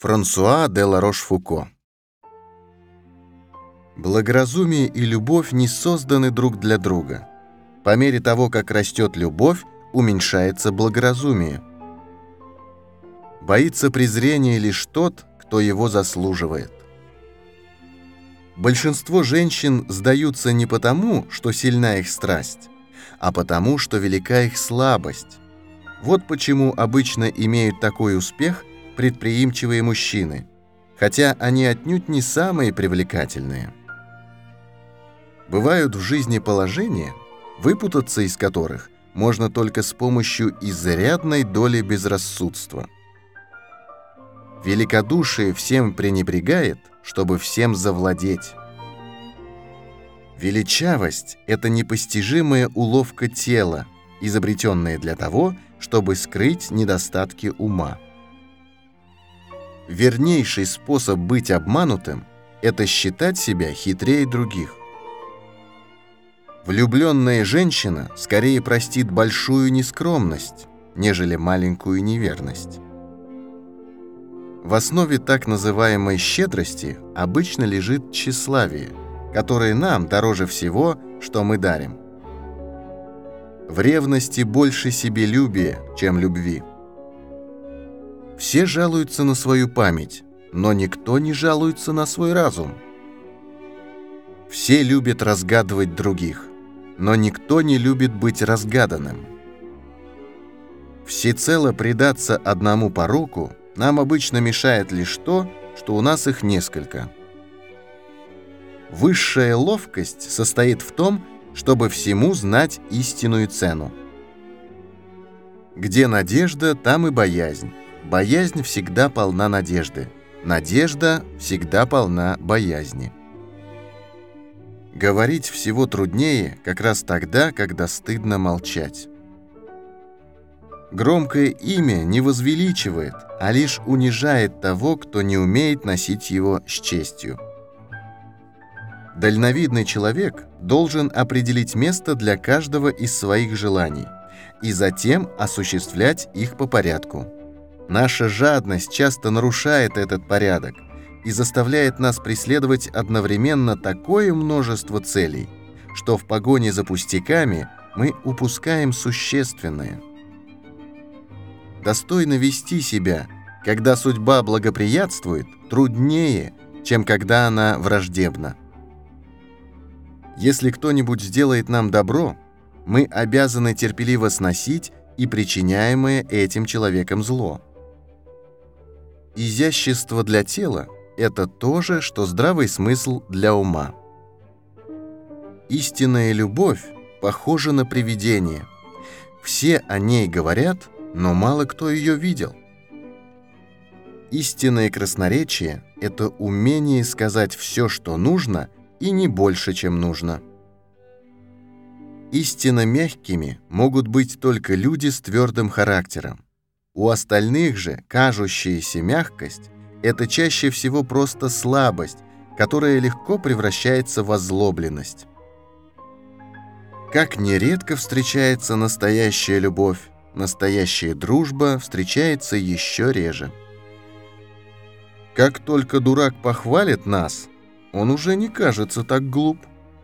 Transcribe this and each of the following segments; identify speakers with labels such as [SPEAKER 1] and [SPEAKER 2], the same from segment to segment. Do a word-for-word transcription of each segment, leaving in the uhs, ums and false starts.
[SPEAKER 1] Франсуа де ла Рошфуко. Благоразумие и любовь не созданы друг для друга. По мере того, как растет любовь, уменьшается благоразумие. Боится презрения лишь тот, кто его заслуживает. Большинство женщин сдаются не потому, что сильна их страсть, а потому, что велика их слабость. Вот почему обычно имеют такой успех предприимчивые мужчины, хотя они отнюдь не самые привлекательные. Бывают в жизни положения, выпутаться из которых можно только с помощью изрядной доли безрассудства. Великодушие всем пренебрегает, чтобы всем завладеть. Величавость – это непостижимая уловка тела, изобретенная для того, чтобы скрыть недостатки ума. Вернейший способ быть обманутым – это считать себя хитрее других. Влюбленная женщина скорее простит большую нескромность, нежели маленькую неверность. В основе так называемой щедрости обычно лежит тщеславие, которое нам дороже всего, что мы дарим. В ревности больше себелюбия, чем любви. Все жалуются на свою память, но никто не жалуется на свой разум. Все любят разгадывать других, но никто не любит быть разгаданным. Всецело предаться одному пороку нам обычно мешает лишь то, что у нас их несколько. Высшая ловкость состоит в том, чтобы всему знать истинную цену. Где надежда, там и боязнь. Боязнь всегда полна надежды. Надежда всегда полна боязни. Говорить всего труднее как раз тогда, когда стыдно молчать. Громкое имя не возвеличивает, а лишь унижает того, кто не умеет носить его с честью. Дальновидный человек должен определить место для каждого из своих желаний и затем осуществлять их по порядку. Наша жадность часто нарушает этот порядок и заставляет нас преследовать одновременно такое множество целей, что в погоне за пустяками мы упускаем существенное. Достойно вести себя, когда судьба благоприятствует, труднее, чем когда она враждебна. Если кто-нибудь сделает нам добро, мы обязаны терпеливо сносить и причиняемое этим человеком зло. Изящество для тела – это то же, что здравый смысл для ума. Истинная любовь похожа на привидение. Все о ней говорят, но мало кто ее видел. Истинное красноречие – это умение сказать все, что нужно, и не больше, чем нужно. Истинно мягкими могут быть только люди с твердым характером. У остальных же кажущаяся мягкость – это чаще всего просто слабость, которая легко превращается в озлобленность. Как нередко встречается настоящая любовь, настоящая дружба встречается еще реже. Как только дурак похвалит нас, он уже не кажется так глуп.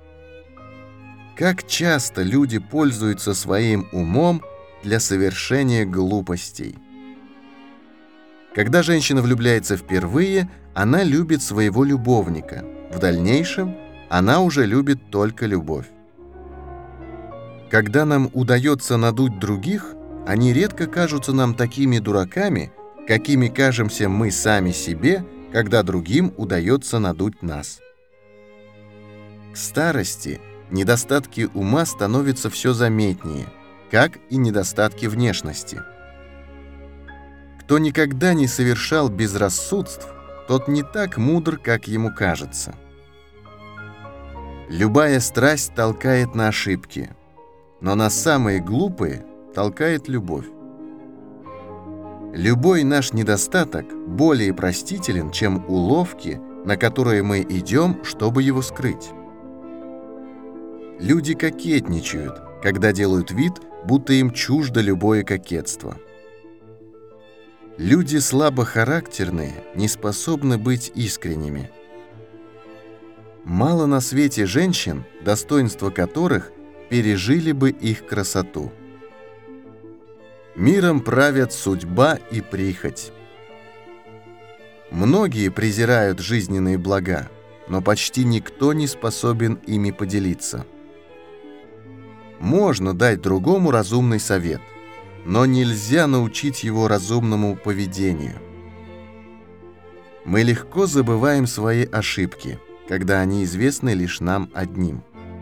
[SPEAKER 1] Как часто люди пользуются своим умом для совершения глупостей. Когда женщина влюбляется впервые, она любит своего любовника. В дальнейшем она уже любит только любовь. Когда нам удается надуть других, они редко кажутся нам такими дураками, какими кажемся мы сами себе, когда другим удается надуть нас. К старости недостатки ума становятся все заметнее, как и недостатки внешности. Кто никогда не совершал безрассудств, тот не так мудр, как ему кажется. Любая страсть толкает на ошибки, но на самые глупые толкает любовь. Любой наш недостаток более простителен, чем уловки, на которые мы идем, чтобы его скрыть. Люди кокетничают, когда делают вид, будто им чуждо любое кокетство. Люди слабохарактерные не способны быть искренними. Мало на свете женщин, достоинства которых пережили бы их красоту. Миром правят судьба и прихоть. Многие презирают жизненные блага, но почти никто не способен ими поделиться. Можно дать другому разумный совет, но нельзя научить его разумному поведению. Мы легко забываем свои ошибки, когда они известны лишь нам одним.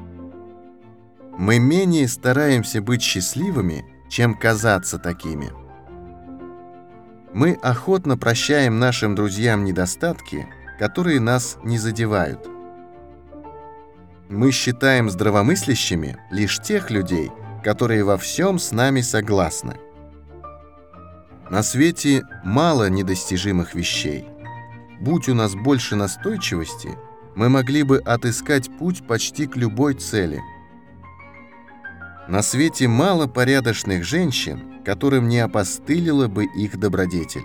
[SPEAKER 1] Мы менее стараемся быть счастливыми, чем казаться такими. Мы охотно прощаем нашим друзьям недостатки, которые нас не задевают. Мы считаем здравомыслящими лишь тех людей, которые во всем с нами согласны. На свете мало недостижимых вещей. Будь у нас больше настойчивости, мы могли бы отыскать путь почти к любой цели. На свете мало порядочных женщин, которым не опостылила бы их добродетель.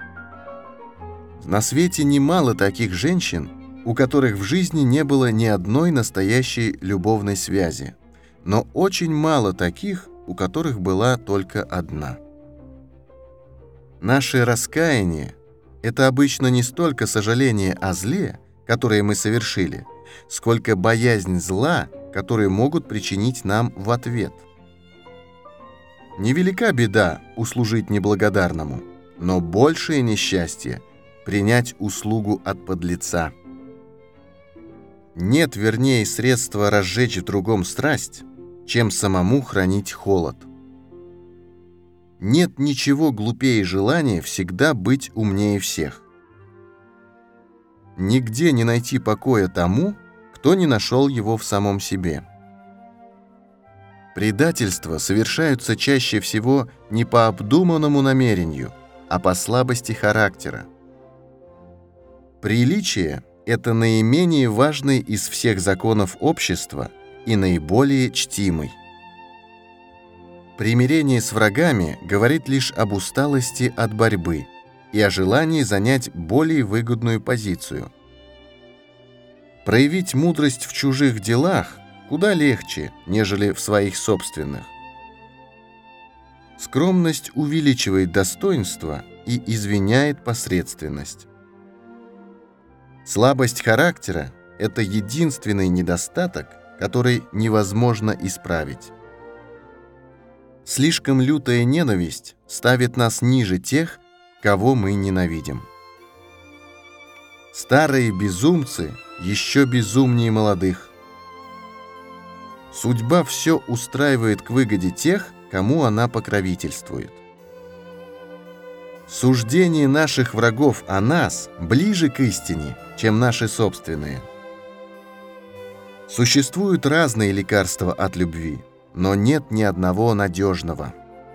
[SPEAKER 1] На свете немало таких женщин, у которых в жизни не было ни одной настоящей любовной связи, но очень мало таких, у которых была только одна. Наше раскаяние – это обычно не столько сожаление о зле, которое мы совершили, сколько боязнь зла, которые могут причинить нам в ответ. Невелика беда услужить неблагодарному, но большее несчастье – принять услугу от подлеца. Нет вернее средства разжечь в другом страсть, чем самому хранить холод. Нет ничего глупее желания всегда быть умнее всех. Нигде не найти покоя тому, кто не нашел его в самом себе. Предательства совершаются чаще всего не по обдуманному намерению, а по слабости характера. Приличие – это наименее важный из всех законов общества и наиболее чтимый. Примирение с врагами говорит лишь об усталости от борьбы и о желании занять более выгодную позицию. Проявить мудрость в чужих делах куда легче, нежели в своих собственных. Скромность увеличивает достоинство и извиняет посредственность. Слабость характера – это единственный недостаток, который невозможно исправить. Слишком лютая ненависть ставит нас ниже тех, кого мы ненавидим. Старые безумцы еще безумнее молодых. Судьба все устраивает к выгоде тех, кому она покровительствует. Суждение наших врагов о нас ближе к истине, чем наши собственные. Существуют разные лекарства от любви, но нет ни одного надежного.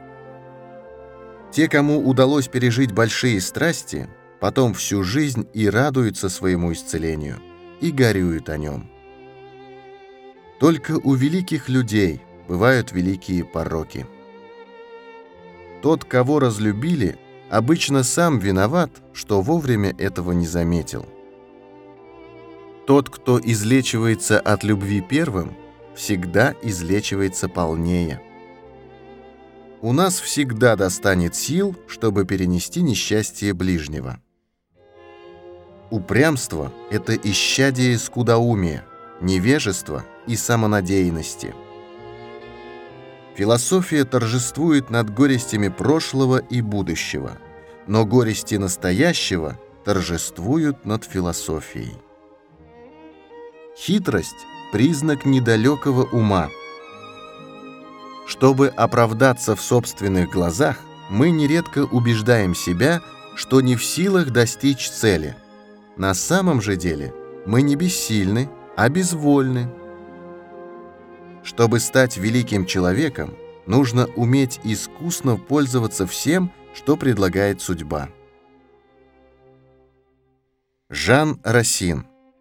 [SPEAKER 1] Те, кому удалось пережить большие страсти, потом всю жизнь и радуются своему исцелению, и горюют о нем. Только у великих людей бывают великие пороки. Тот, кого разлюбили, обычно сам виноват, что вовремя этого не заметил. Тот, кто излечивается от любви первым, всегда излечивается полнее. У нас всегда достанет сил, чтобы перенести несчастье ближнего. Упрямство – это исчадие скудоумия, невежества и самонадеянности. Философия торжествует над горестями прошлого и будущего, но горести настоящего торжествуют над философией. Хитрость – признак недалекого ума. Чтобы оправдаться в собственных глазах, мы нередко убеждаем себя, что не в силах достичь цели. На самом же деле мы не бессильны, а безвольны. Чтобы стать великим человеком, нужно уметь искусно пользоваться всем, что предлагает судьба. Жан Рассин.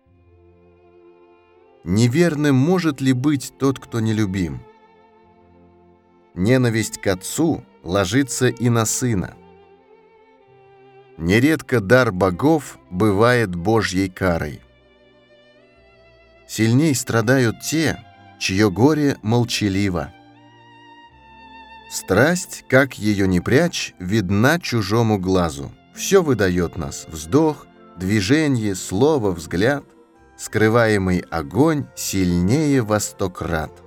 [SPEAKER 1] Неверным может ли быть тот, кто нелюбим? Ненависть к отцу ложится и на сына. Нередко дар богов бывает Божьей карой. Сильней страдают те, чье горе молчаливо. Страсть, как ее не прячь, видна чужому глазу. Все выдает нас: вздох, движение, слово, взгляд. Скрываемый огонь сильнее во сто крат.